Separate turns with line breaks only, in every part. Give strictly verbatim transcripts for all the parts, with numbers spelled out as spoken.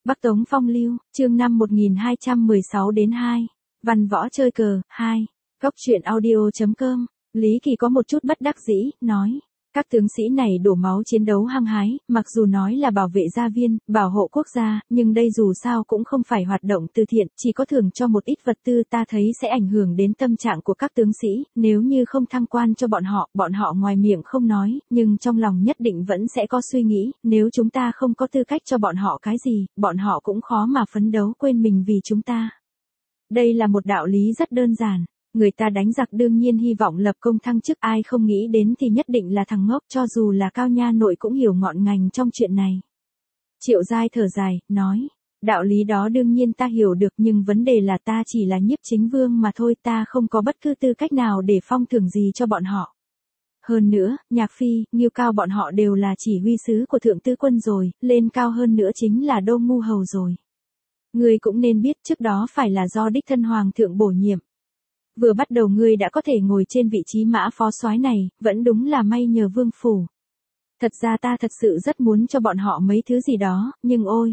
Bắc Tống Phong Lưu, chương năm một nghìn hai trăm mười sáu đến hai. Văn võ chơi cờ, hai. Góc truyện audio.com. Lý Kỳ có một chút bất đắc dĩ, nói. Các tướng sĩ này đổ máu chiến đấu hăng hái, mặc dù nói là bảo vệ gia viên, bảo hộ quốc gia, nhưng đây dù sao cũng không phải hoạt động từ thiện, chỉ có thưởng cho một ít vật tư ta thấy sẽ ảnh hưởng đến tâm trạng của các tướng sĩ, nếu như không thăng quan cho bọn họ, bọn họ ngoài miệng không nói, nhưng trong lòng nhất định vẫn sẽ có suy nghĩ, nếu chúng ta không có tư cách cho bọn họ cái gì, bọn họ cũng khó mà phấn đấu quên mình vì chúng ta. Đây là một đạo lý rất đơn giản. Người ta đánh giặc đương nhiên hy vọng lập công thăng chức, ai không nghĩ đến thì nhất định là thằng ngốc, cho dù là Cao Nha Nội cũng hiểu ngọn ngành trong chuyện này. Triệu Giai thở dài, nói, đạo lý đó đương nhiên ta hiểu được, nhưng vấn đề là ta chỉ là nhiếp chính vương mà thôi, ta không có bất cứ tư cách nào để phong thưởng gì cho bọn họ. Hơn nữa, Nhạc Phi, Ngưu Cao bọn họ đều là chỉ huy sứ của Thượng Tư Quân rồi, lên cao hơn nữa chính là Đô Ngu Hầu rồi. Ngươi cũng nên biết trước đó phải là do đích thân Hoàng thượng bổ nhiệm. Vừa bắt đầu ngươi đã có thể ngồi trên vị trí mã phó soái này, vẫn đúng là may nhờ vương phủ. Thật ra ta thật sự rất muốn cho bọn họ mấy thứ gì đó, nhưng ôi.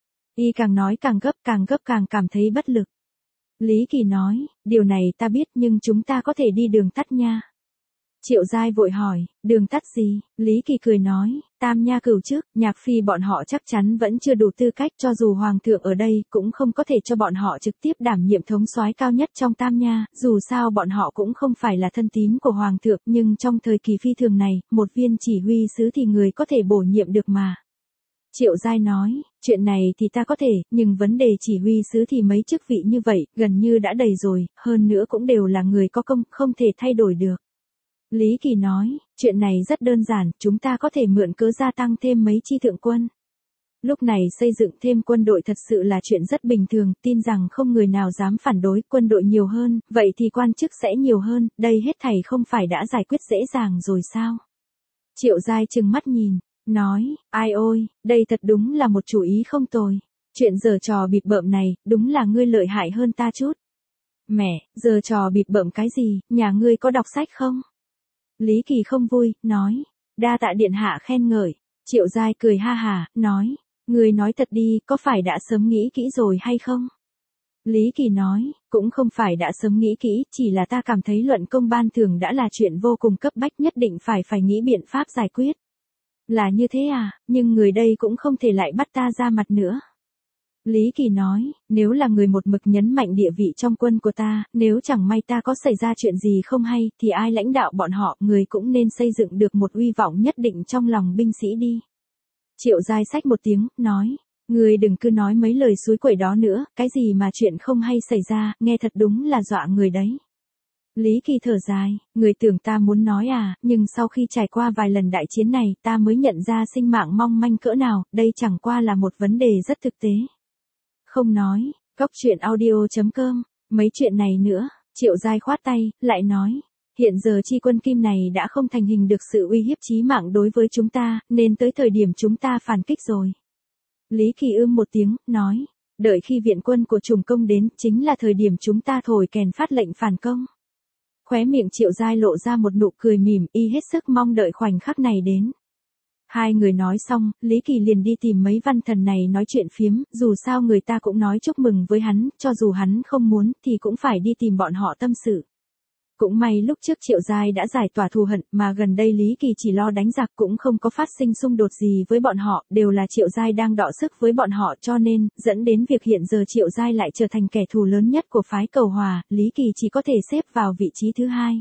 Y càng nói càng gấp, càng gấp càng cảm thấy bất lực. Lý Kỳ nói, điều này ta biết nhưng chúng ta có thể đi đường tắt nha. Triệu Giai vội hỏi, đường tắt gì? Lý Kỳ cười nói, Tam Nha Cửu trước, Nhạc Phi bọn họ chắc chắn vẫn chưa đủ tư cách, cho dù Hoàng thượng ở đây cũng không có thể cho bọn họ trực tiếp đảm nhiệm thống soái cao nhất trong Tam Nha, dù sao bọn họ cũng không phải là thân tín của Hoàng thượng, nhưng trong thời kỳ phi thường này, một viên chỉ huy sứ thì người có thể bổ nhiệm được mà. Triệu Giai nói, chuyện này thì ta có thể, nhưng vấn đề chỉ huy sứ thì mấy chức vị như vậy, gần như đã đầy rồi, hơn nữa cũng đều là người có công, không thể thay đổi được. Lý Kỳ nói, chuyện này rất đơn giản, chúng ta có thể mượn cớ gia tăng thêm mấy chi thượng quân. Lúc này xây dựng thêm quân đội thật sự là chuyện rất bình thường, tin rằng không người nào dám phản đối, quân đội nhiều hơn, vậy thì quan chức sẽ nhiều hơn, đây hết thảy không phải đã giải quyết dễ dàng rồi sao? Triệu Giai trừng mắt nhìn, nói, ai ôi, đây thật đúng là một chủ ý không tồi. Chuyện giở trò bịp bợm này, đúng là ngươi lợi hại hơn ta chút. Mẹ, giở trò bịp bợm cái gì, nhà ngươi có đọc sách không? Lý Kỳ không vui, nói, đa tạ điện hạ khen ngợi. Triệu Giai cười ha hả, nói, người nói thật đi, có phải đã sớm nghĩ kỹ rồi hay không? Lý Kỳ nói, cũng không phải đã sớm nghĩ kỹ, chỉ là ta cảm thấy luận công ban thưởng đã là chuyện vô cùng cấp bách, nhất định phải phải nghĩ biện pháp giải quyết. Là như thế à, nhưng người đây cũng không thể lại bắt ta ra mặt nữa. Lý Kỳ nói, nếu là người một mực nhấn mạnh địa vị trong quân của ta, nếu chẳng may ta có xảy ra chuyện gì không hay, thì ai lãnh đạo bọn họ, người cũng nên xây dựng được một uy vọng nhất định trong lòng binh sĩ đi. Triệu Giai xách một tiếng, nói, người đừng cứ nói mấy lời suối quẩy đó nữa, cái gì mà chuyện không hay xảy ra, nghe thật đúng là dọa người đấy. Lý Kỳ thở dài, người tưởng ta muốn nói à, nhưng sau khi trải qua vài lần đại chiến này, ta mới nhận ra sinh mạng mong manh cỡ nào, đây chẳng qua là một vấn đề rất thực tế. Không nói, góc truyện audio.com, mấy chuyện này nữa, Triệu Giai khoát tay, lại nói, hiện giờ chi quân Kim này đã không thành hình được sự uy hiếp chí mạng đối với chúng ta, nên tới thời điểm chúng ta phản kích rồi. Lý Kỳ ưm một tiếng, nói, đợi khi viện quân của Trùng Công đến, chính là thời điểm chúng ta thổi kèn phát lệnh phản công. Khóe miệng Triệu Giai lộ ra một nụ cười mỉm, y hết sức mong đợi khoảnh khắc này đến. Hai người nói xong, Lý Kỳ liền đi tìm mấy văn thần này nói chuyện phiếm, dù sao người ta cũng nói chúc mừng với hắn, cho dù hắn không muốn, thì cũng phải đi tìm bọn họ tâm sự. Cũng may lúc trước Triệu Giai đã giải tỏa thù hận, mà gần đây Lý Kỳ chỉ lo đánh giặc cũng không có phát sinh xung đột gì với bọn họ, đều là Triệu Giai đang đọ sức với bọn họ cho nên, dẫn đến việc hiện giờ Triệu Giai lại trở thành kẻ thù lớn nhất của phái Cầu Hòa, Lý Kỳ chỉ có thể xếp vào vị trí thứ hai.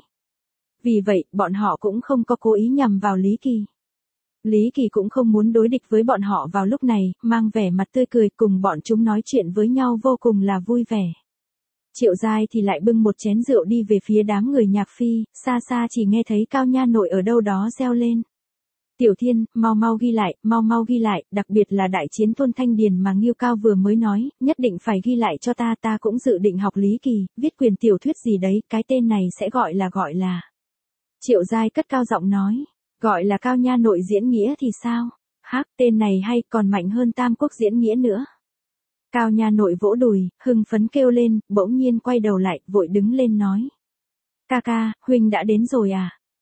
Vì vậy, bọn họ cũng không có cố ý nhằm vào Lý Kỳ. Lý Kỳ cũng không muốn đối địch với bọn họ vào lúc này, mang vẻ mặt tươi cười cùng bọn chúng nói chuyện với nhau vô cùng là vui vẻ. Triệu Giai thì lại bưng một chén rượu đi về phía đám người Nhạc Phi, xa xa chỉ nghe thấy Cao Nha Nội ở đâu đó reo lên. Tiểu Thiên, mau mau ghi lại, mau mau ghi lại, đặc biệt là đại chiến thôn Thanh Điền mà Ngưu Cao vừa mới nói, nhất định phải ghi lại cho ta, ta cũng dự định học Lý Kỳ, viết quyền tiểu thuyết gì đấy, cái tên này sẽ gọi là gọi là. Triệu Giai cất cao giọng nói. Gọi là Cao Nha Nội diễn nghĩa thì sao? Hắc, tên này hay, còn mạnh hơn Tam Quốc diễn nghĩa nữa. Cao Nha Nội vỗ đùi, hưng phấn kêu lên, bỗng nhiên quay đầu lại, vội đứng lên nói. Ca ca, huynh đã đến rồi à?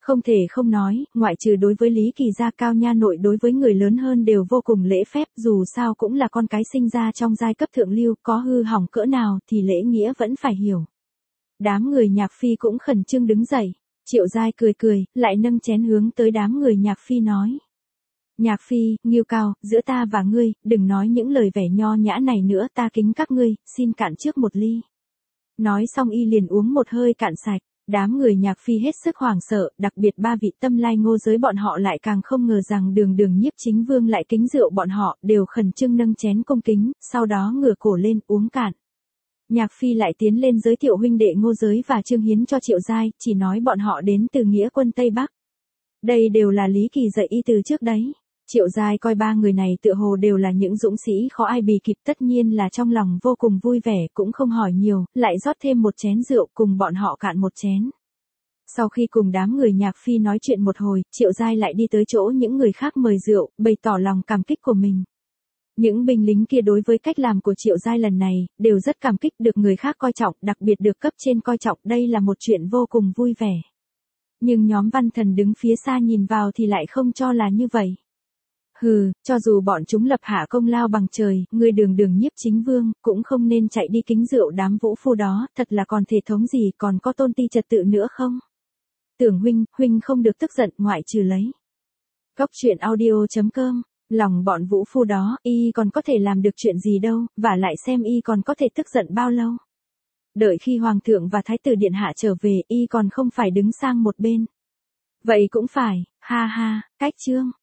Không thể không nói, ngoại trừ đối với Lý Kỳ gia Cao nha nội đối với người lớn hơn đều vô cùng lễ phép, dù sao cũng là con cái sinh ra trong giai cấp thượng lưu, có hư hỏng cỡ nào thì lễ nghĩa vẫn phải hiểu. Đám người Nhạc Phi cũng khẩn trương đứng dậy, Triệu Giai cười cười, lại nâng chén hướng tới đám người Nhạc Phi nói. Nhạc Phi, Ngưu Cao, giữa ta và ngươi, đừng nói những lời vẻ nho nhã này nữa, ta kính các ngươi, xin cạn trước một ly. Nói xong y liền uống một hơi cạn sạch. Đám người Nhạc Phi hết sức hoảng sợ, đặc biệt ba vị Tâm Lai Ngô giới bọn họ lại càng không ngờ rằng Đường Đường Nhiếp Chính Vương lại kính rượu bọn họ, đều khẩn trương nâng chén cung kính, sau đó ngửa cổ lên uống cạn. Nhạc Phi lại tiến lên giới thiệu huynh đệ Ngô giới và Trương Hiến cho Triệu Giai, chỉ nói bọn họ đến từ Nghĩa quân Tây Bắc. Đây đều là Lý Kỳ dạy y từ trước đấy. Triệu Giai coi ba người này tựa hồ đều là những dũng sĩ khó ai bì kịp, tất nhiên là trong lòng vô cùng vui vẻ, cũng không hỏi nhiều, lại rót thêm một chén rượu cùng bọn họ cạn một chén. Sau khi cùng đám người Nhạc Phi nói chuyện một hồi, Triệu Giai lại đi tới chỗ những người khác mời rượu, bày tỏ lòng cảm kích của mình. Những binh lính kia đối với cách làm của Triệu Giai lần này, đều rất cảm kích, được người khác coi trọng, đặc biệt được cấp trên coi trọng, đây là một chuyện vô cùng vui vẻ. Nhưng nhóm Văn Thần đứng phía xa nhìn vào thì lại không cho là như vậy. Hừ, cho dù bọn chúng lập hạ công lao bằng trời, người Đường Đường Nhiếp Chính Vương, cũng không nên chạy đi kính rượu đám vũ phu đó, thật là còn thể thống gì, còn có tôn ti trật tự nữa không? Tưởng huynh, huynh không được tức giận, ngoại trừ lấy. Góc truyện audio chấm com, lòng bọn vũ phu đó, y còn có thể làm được chuyện gì đâu, và lại xem y còn có thể tức giận bao lâu. Đợi khi Hoàng thượng và Thái tử Điện Hạ trở về, y còn không phải đứng sang một bên. Vậy cũng phải, ha ha, cách chương.